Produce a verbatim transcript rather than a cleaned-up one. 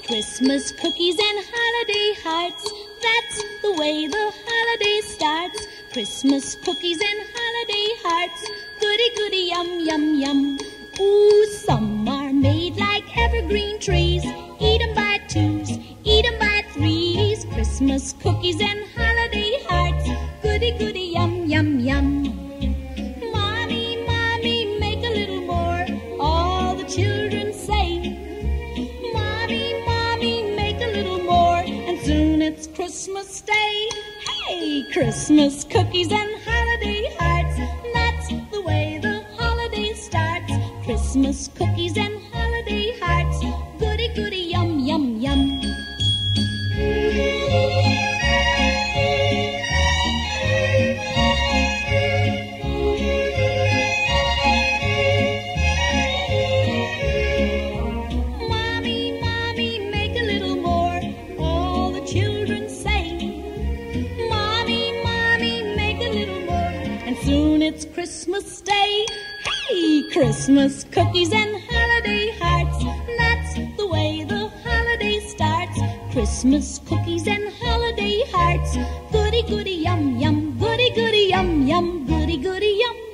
Christmas cookies and holiday hearts, that's the way the holiday starts. Christmas cookies and holiday hearts, goody goody yum yum yum. Ooh, some are made like evergreen trees, eat 'em by twos, eat 'em by threes. Christmas cookies and holiday hearts, goody goody yum yum yum. Mommy, mommy, make a little more, all the children say. Mommy, mommy, make a little more, and soon it's Christmas Day. Hey, Christmas cookies and holiday hearts, that's the way the holiday starts. Christmas cookies and holiday hearts, goody goody yum yum yum. Mommy, mommy, make a little more, all the children say. Mommy, mommy, make a little more, and soon it's Christmas Day. Hey, Christmas cookies and holiday hearts, that's the way the holiday starts. Christmas cookies and holiday hearts, goody goody yum yum, goody goody yum yum, goody goody yum.